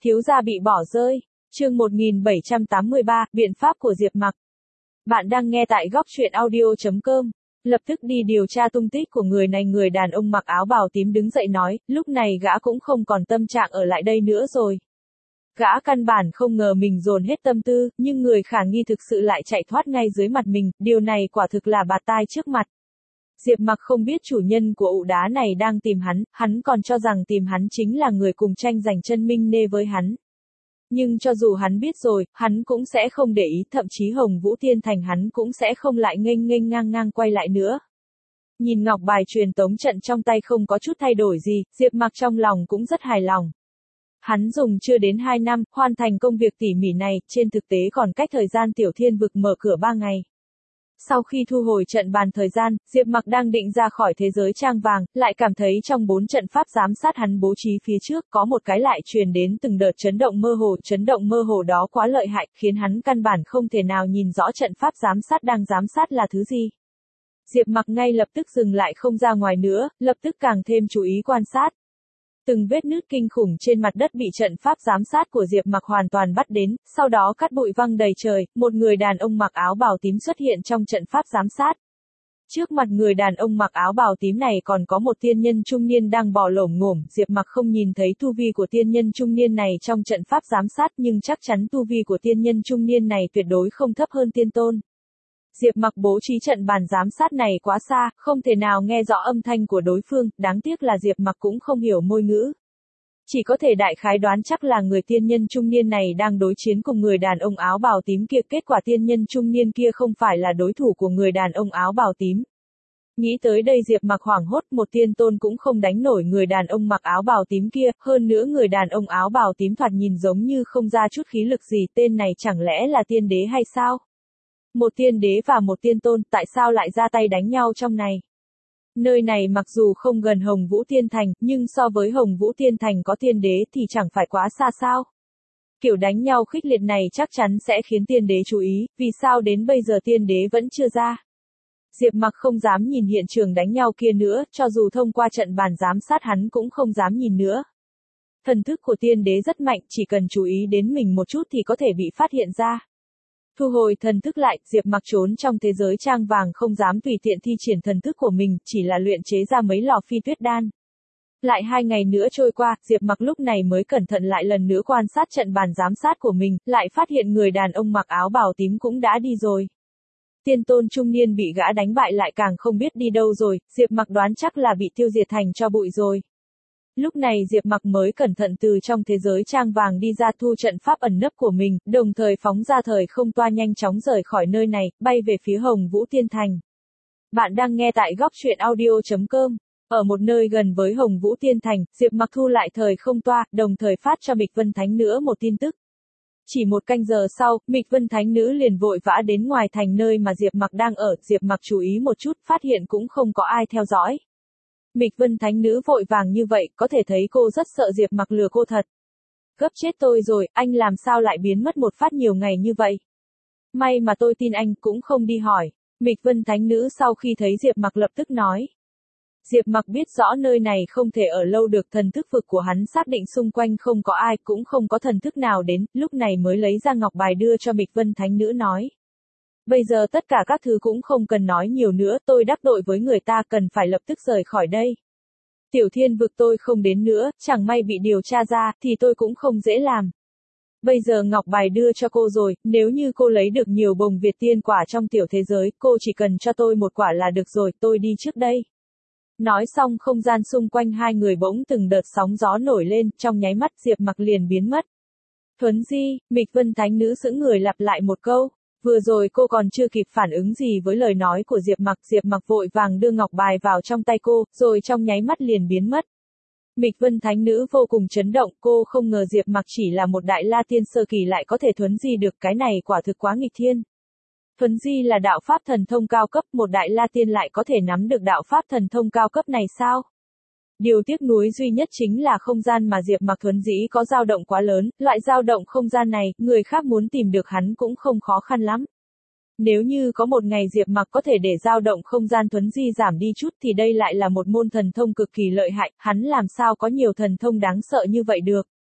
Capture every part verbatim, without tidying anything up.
Thiếu gia bị bỏ rơi. Chương một nghìn bảy trăm tám mươi ba, biện pháp của Diệp Mặc. Bạn đang nghe tại góc truyện audio chấm com. Lập tức đi điều tra tung tích của người này. Người đàn ông mặc áo bào tím đứng dậy nói, lúc này gã cũng không còn tâm trạng ở lại đây nữa rồi. Gã căn bản không ngờ mình dồn hết tâm tư, nhưng người khả nghi thực sự lại chạy thoát ngay dưới mặt mình, điều này quả thực là bạt tai trước mặt. Diệp Mặc không biết chủ nhân của ụ đá này đang tìm hắn, hắn còn cho rằng tìm hắn chính là người cùng tranh giành chân minh nê với hắn. Nhưng cho dù hắn biết rồi, hắn cũng sẽ không để ý, thậm chí Hồng Vũ Tiên Thành hắn cũng sẽ không lại nghênh nghênh ngang ngang quay lại nữa. Nhìn ngọc bài truyền tống trận trong tay không có chút thay đổi gì, Diệp Mặc trong lòng cũng rất hài lòng. Hắn dùng chưa đến hai năm, hoàn thành công việc tỉ mỉ này, trên thực tế còn cách thời gian Tiểu Thiên Vực mở cửa ba ngày. Sau khi thu hồi trận bàn thời gian, Diệp Mặc đang định ra khỏi thế giới trang vàng, lại cảm thấy trong bốn trận pháp giám sát hắn bố trí phía trước có một cái lại truyền đến từng đợt chấn động mơ hồ. Chấn động mơ hồ đó quá lợi hại, khiến hắn căn bản không thể nào nhìn rõ trận pháp giám sát đang giám sát là thứ gì. Diệp Mặc ngay lập tức dừng lại không ra ngoài nữa, lập tức càng thêm chú ý quan sát. Từng vết nứt kinh khủng trên mặt đất bị trận pháp giám sát của Diệp Mặc hoàn toàn bắt đến, sau đó cát bụi văng đầy trời, một người đàn ông mặc áo bào tím xuất hiện trong trận pháp giám sát. Trước mặt người đàn ông mặc áo bào tím này còn có một tiên nhân trung niên đang bò lổm ngổm, Diệp Mặc không nhìn thấy tu vi của tiên nhân trung niên này trong trận pháp giám sát, nhưng chắc chắn tu vi của tiên nhân trung niên này tuyệt đối không thấp hơn tiên tôn. Diệp Mặc bố trí trận bàn giám sát này quá xa, không thể nào nghe rõ âm thanh của đối phương, đáng tiếc là Diệp Mặc cũng không hiểu ngôn ngữ. Chỉ có thể đại khái đoán chắc là người tiên nhân trung niên này đang đối chiến cùng người đàn ông áo bào tím kia, kết quả tiên nhân trung niên kia không phải là đối thủ của người đàn ông áo bào tím. Nghĩ tới đây Diệp Mặc hoảng hốt, một tiên tôn cũng không đánh nổi người đàn ông mặc áo bào tím kia, hơn nữa người đàn ông áo bào tím thoạt nhìn giống như không ra chút khí lực gì, tên này chẳng lẽ là tiên đế hay sao? Một tiên đế và một tiên tôn, tại sao lại ra tay đánh nhau trong này? Nơi này mặc dù không gần Hồng Vũ Tiên Thành, nhưng so với Hồng Vũ Tiên Thành có tiên đế thì chẳng phải quá xa sao? Kiểu đánh nhau khích liệt này chắc chắn sẽ khiến tiên đế chú ý, vì sao đến bây giờ tiên đế vẫn chưa ra? Diệp Mặc không dám nhìn hiện trường đánh nhau kia nữa, cho dù thông qua trận bàn giám sát hắn cũng không dám nhìn nữa. Thần thức của tiên đế rất mạnh, chỉ cần chú ý đến mình một chút thì có thể bị phát hiện ra. Thu hồi thần thức lại, Diệp Mặc trốn trong thế giới trang vàng không dám tùy tiện thi triển thần thức của mình, chỉ là luyện chế ra mấy lò phi tuyết đan. Lại hai ngày nữa trôi qua, Diệp Mặc lúc này mới cẩn thận lại lần nữa quan sát trận bàn giám sát của mình, lại phát hiện người đàn ông mặc áo bào tím cũng đã đi rồi. Tiên tôn trung niên bị gã đánh bại lại càng không biết đi đâu rồi, Diệp Mặc đoán chắc là bị tiêu diệt thành tro bụi rồi. Lúc này Diệp Mặc mới cẩn thận từ trong thế giới trang vàng đi ra, thu trận pháp ẩn nấp của mình, đồng thời phóng ra thời không toa nhanh chóng rời khỏi nơi này, bay về phía Hồng Vũ Tiên Thành. Bạn đang nghe tại góc truyện audio chấm com. Ở một nơi gần với Hồng Vũ Tiên Thành, Diệp Mặc thu lại thời không toa, đồng thời phát cho Mịch Vân Thánh Nữ một tin tức. Chỉ một canh giờ sau, Mịch Vân Thánh Nữ liền vội vã đến ngoài thành nơi mà Diệp Mặc đang ở, Diệp Mặc chú ý một chút, phát hiện cũng không có ai theo dõi. Mịch Vân Thánh Nữ vội vàng như vậy, có thể thấy cô rất sợ Diệp Mặc lừa cô thật. Gấp chết tôi rồi, anh làm sao lại biến mất một phát nhiều ngày như vậy? May mà tôi tin anh, cũng không đi hỏi. Mịch Vân Thánh Nữ sau khi thấy Diệp Mặc lập tức nói. Diệp Mặc biết rõ nơi này không thể ở lâu được, thần thức vực của hắn xác định xung quanh không có ai, cũng không có thần thức nào đến, lúc này mới lấy ra ngọc bài đưa cho Mịch Vân Thánh Nữ nói. Bây giờ tất cả các thứ cũng không cần nói nhiều nữa, tôi đắc tội với người ta, cần phải lập tức rời khỏi đây. Tiểu Thiên Vực tôi không đến nữa, chẳng may bị điều tra ra, thì tôi cũng không dễ làm. Bây giờ ngọc bài đưa cho cô rồi, nếu như cô lấy được nhiều bồng Việt tiên quả trong tiểu thế giới, cô chỉ cần cho tôi một quả là được rồi, tôi đi trước đây. Nói xong không gian xung quanh hai người bỗng từng đợt sóng gió nổi lên, trong nháy mắt Diệp Mặc liền biến mất. Thuấn di, Mịch Vân Thánh Nữ sững người lặp lại một câu. Vừa rồi cô còn chưa kịp phản ứng gì với lời nói của Diệp Mặc, Diệp Mặc vội vàng đưa ngọc bài vào trong tay cô, rồi trong nháy mắt liền biến mất. Mịch Vân Thánh Nữ vô cùng chấn động, cô không ngờ Diệp Mặc chỉ là một đại la tiên sơ kỳ lại có thể thuấn di được, cái này quả thực quá nghịch thiên. Thuấn di là đạo pháp thần thông cao cấp, một đại la tiên lại có thể nắm được đạo pháp thần thông cao cấp này sao? Điều tiếc nuối duy nhất chính là không gian mà Diệp Mặc thuấn dĩ có dao động quá lớn, loại dao động không gian này, người khác muốn tìm được hắn cũng không khó khăn lắm. Nếu như có một ngày Diệp Mặc có thể để dao động không gian thuấn di giảm đi chút thì đây lại là một môn thần thông cực kỳ lợi hại, hắn làm sao có nhiều thần thông đáng sợ như vậy được.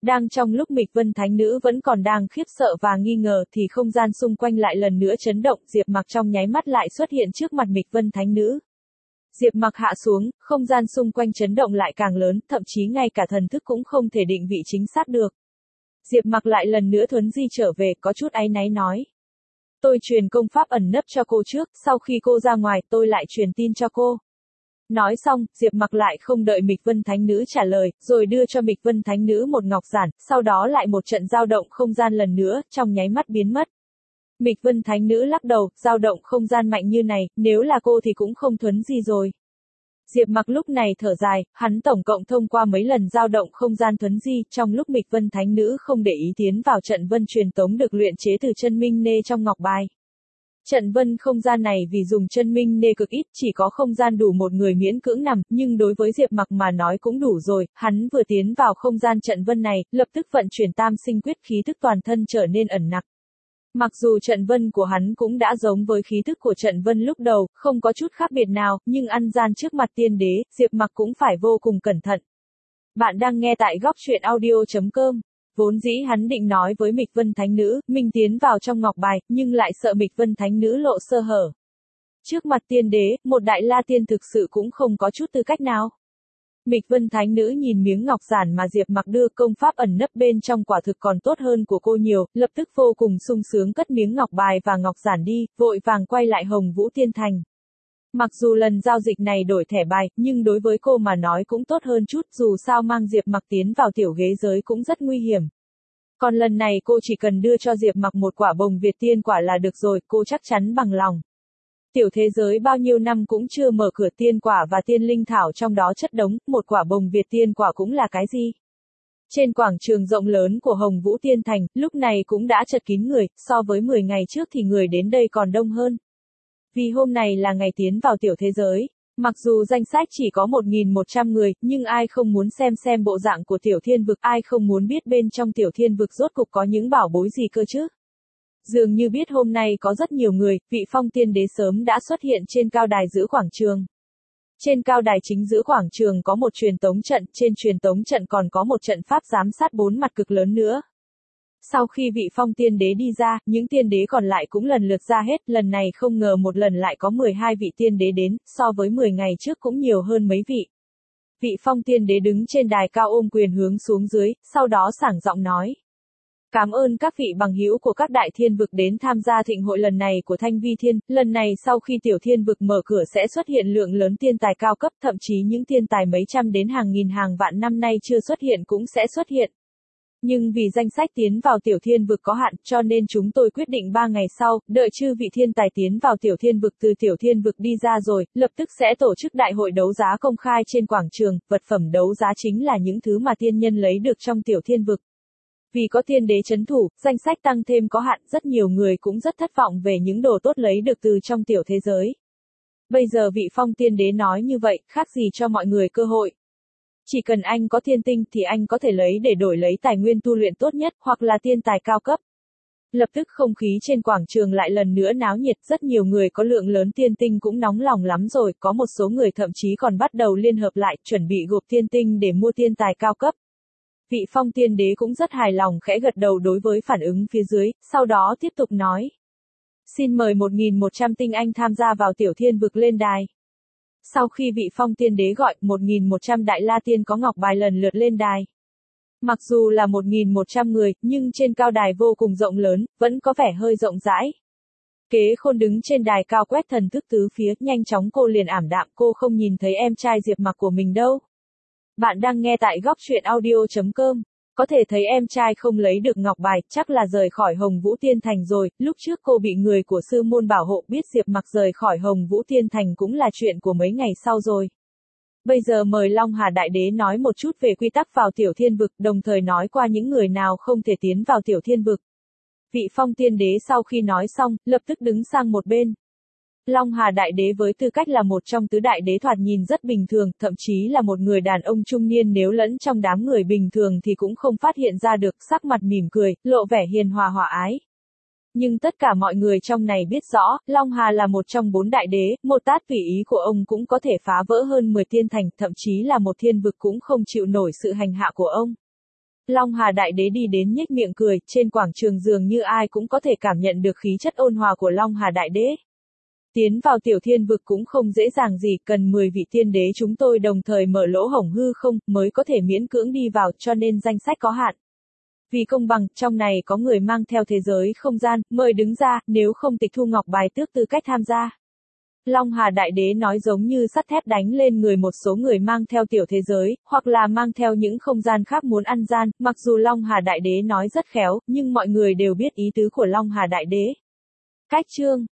Đang trong lúc Mịch Vân Thánh Nữ vẫn còn đang khiếp sợ và nghi ngờ thì không gian xung quanh lại lần nữa chấn động, Diệp Mặc trong nháy mắt lại xuất hiện trước mặt Mịch Vân Thánh Nữ. Diệp Mặc hạ xuống, không gian xung quanh chấn động lại càng lớn, thậm chí ngay cả thần thức cũng không thể định vị chính xác được. Diệp Mặc lại lần nữa thuấn di trở về, có chút áy náy nói. Tôi truyền công pháp ẩn nấp cho cô trước, sau khi cô ra ngoài tôi lại truyền tin cho cô. Nói xong, Diệp Mặc lại không đợi Mịch Vân Thánh Nữ trả lời, rồi đưa cho Mịch Vân Thánh Nữ một ngọc giản, sau đó lại một trận dao động không gian lần nữa, trong nháy mắt biến mất. Mịch Vân Thánh Nữ lắc đầu, dao động không gian mạnh như này, nếu là cô thì cũng không thuấn gì rồi. Diệp Mặc lúc này thở dài, hắn tổng cộng thông qua mấy lần dao động không gian thuấn di, trong lúc Mịch Vân Thánh Nữ không để ý tiến vào trận vân truyền tống được luyện chế từ chân minh nê trong ngọc bài. Trận vân không gian này vì dùng chân minh nê cực ít, chỉ có không gian đủ một người miễn cưỡng nằm, nhưng đối với Diệp Mặc mà nói cũng đủ rồi, hắn vừa tiến vào không gian trận vân này, lập tức vận chuyển tam sinh quyết, khí tức toàn thân trở nên ẩn nặc. Mặc dù trận vân của hắn cũng đã giống với khí tức của trận vân lúc đầu, không có chút khác biệt nào, nhưng ăn gian trước mặt tiên đế, Diệp Mặc cũng phải vô cùng cẩn thận. Bạn đang nghe tại góc truyện audio chấm com. Vốn dĩ hắn định nói với Mịch Vân Thánh Nữ, mình tiến vào trong ngọc bài, nhưng lại sợ Mịch Vân Thánh Nữ lộ sơ hở. Trước mặt tiên đế, một đại la tiên thực sự cũng không có chút tư cách nào. Mịch Vân Thánh Nữ nhìn miếng ngọc giản mà Diệp Mặc đưa, công pháp ẩn nấp bên trong quả thực còn tốt hơn của cô nhiều, lập tức vô cùng sung sướng cất miếng ngọc bài và ngọc giản đi, vội vàng quay lại Hồng Vũ Tiên Thành. Mặc dù lần giao dịch này đổi thẻ bài, nhưng đối với cô mà nói cũng tốt hơn chút, dù sao mang Diệp Mặc tiến vào tiểu ghế giới cũng rất nguy hiểm. Còn lần này cô chỉ cần đưa cho Diệp Mặc một quả bồng Việt tiên quả là được rồi, cô chắc chắn bằng lòng. Tiểu thế giới bao nhiêu năm cũng chưa mở cửa, tiên quả và tiên linh thảo trong đó chất đống, một quả bồng Việt tiên quả cũng là cái gì? Trên quảng trường rộng lớn của Hồng Vũ Tiên Thành, lúc này cũng đã chật kín người, so với mười ngày trước thì người đến đây còn đông hơn. Vì hôm này là ngày tiến vào tiểu thế giới. Mặc dù danh sách chỉ có một nghìn một trăm người, nhưng ai không muốn xem xem bộ dạng của tiểu thiên vực, ai không muốn biết bên trong tiểu thiên vực rốt cục có những bảo bối gì cơ chứ? Dường như biết hôm nay có rất nhiều người, vị phong tiên đế sớm đã xuất hiện trên cao đài giữa quảng trường. Trên cao đài chính giữa quảng trường có một truyền tống trận, trên truyền tống trận còn có một trận pháp giám sát bốn mặt cực lớn nữa. Sau khi vị phong tiên đế đi ra, những tiên đế còn lại cũng lần lượt ra hết, lần này không ngờ một lần lại có mười hai vị tiên đế đến, so với mười ngày trước cũng nhiều hơn mấy vị. Vị phong tiên đế đứng trên đài cao ôm quyền hướng xuống dưới, sau đó sảng giọng nói. Cảm ơn các vị bằng hữu của các đại thiên vực đến tham gia thịnh hội lần này của Thanh Vi Thiên, lần này sau khi tiểu thiên vực mở cửa sẽ xuất hiện lượng lớn tiên tài cao cấp, thậm chí những tiên tài mấy trăm đến hàng nghìn hàng vạn năm nay chưa xuất hiện cũng sẽ xuất hiện. Nhưng vì danh sách tiến vào tiểu thiên vực có hạn, cho nên chúng tôi quyết định ba ngày sau, đợi chư vị thiên tài tiến vào tiểu thiên vực từ tiểu thiên vực đi ra rồi, lập tức sẽ tổ chức đại hội đấu giá công khai trên quảng trường, vật phẩm đấu giá chính là những thứ mà tiên nhân lấy được trong tiểu thiên vực. Vì có tiên đế chấn thủ, danh sách tăng thêm có hạn, rất nhiều người cũng rất thất vọng về những đồ tốt lấy được từ trong tiểu thế giới. Bây giờ vị phong tiên đế nói như vậy, khác gì cho mọi người cơ hội. Chỉ cần anh có thiên tinh thì anh có thể lấy để đổi lấy tài nguyên tu luyện tốt nhất, hoặc là tiên tài cao cấp. Lập tức không khí trên quảng trường lại lần nữa náo nhiệt, rất nhiều người có lượng lớn tiên tinh cũng nóng lòng lắm rồi, có một số người thậm chí còn bắt đầu liên hợp lại, chuẩn bị gộp tiên tinh để mua tiên tài cao cấp. Vị phong tiên đế cũng rất hài lòng khẽ gật đầu đối với phản ứng phía dưới, sau đó tiếp tục nói. Xin mời một nghìn một trăm tinh anh tham gia vào tiểu thiên vực lên đài. Sau khi vị phong tiên đế gọi, một nghìn một trăm đại la tiên có ngọc bài lần lượt lên đài. Mặc dù là một nghìn một trăm người, nhưng trên cao đài vô cùng rộng lớn, vẫn có vẻ hơi rộng rãi. Kế Khôn đứng trên đài cao quét thần thức tứ phía, nhanh chóng cô liền ảm đạm, cô không nhìn thấy em trai Diệp Mặc của mình đâu. Bạn đang nghe tại góc truyện audio chấm com. Có thể thấy em trai không lấy được ngọc bài, chắc là rời khỏi Hồng Vũ Tiên Thành rồi, lúc trước cô bị người của sư môn bảo hộ, biết Diệp Mặc rời khỏi Hồng Vũ Tiên Thành cũng là chuyện của mấy ngày sau rồi. Bây giờ mời Long Hà Đại Đế nói một chút về quy tắc vào tiểu thiên vực, đồng thời nói qua những người nào không thể tiến vào tiểu thiên vực. Vị phong tiên đế sau khi nói xong, lập tức đứng sang một bên. Long Hà Đại Đế với tư cách là một trong tứ đại đế thoạt nhìn rất bình thường, thậm chí là một người đàn ông trung niên, nếu lẫn trong đám người bình thường thì cũng không phát hiện ra được, sắc mặt mỉm cười, lộ vẻ hiền hòa hòa ái. Nhưng tất cả mọi người trong này biết rõ, Long Hà là một trong bốn đại đế, một tát tùy ý của ông cũng có thể phá vỡ hơn mười tiên thành, thậm chí là một thiên vực cũng không chịu nổi sự hành hạ của ông. Long Hà Đại Đế đi đến nhếch miệng cười, trên quảng trường dường như ai cũng có thể cảm nhận được khí chất ôn hòa của Long Hà Đại Đế. Tiến vào tiểu thiên vực cũng không dễ dàng gì, cần mười vị tiên đế chúng tôi đồng thời mở lỗ hổng hư không, mới có thể miễn cưỡng đi vào, cho nên danh sách có hạn. Vì công bằng, trong này có người mang theo thế giới không gian, mời đứng ra, nếu không tịch thu ngọc bài tước tư cách tham gia. Long Hà Đại Đế nói giống như sắt thép đánh lên người một số người mang theo tiểu thế giới, hoặc là mang theo những không gian khác muốn ăn gian, mặc dù Long Hà Đại Đế nói rất khéo, nhưng mọi người đều biết ý tứ của Long Hà Đại Đế. Cách chương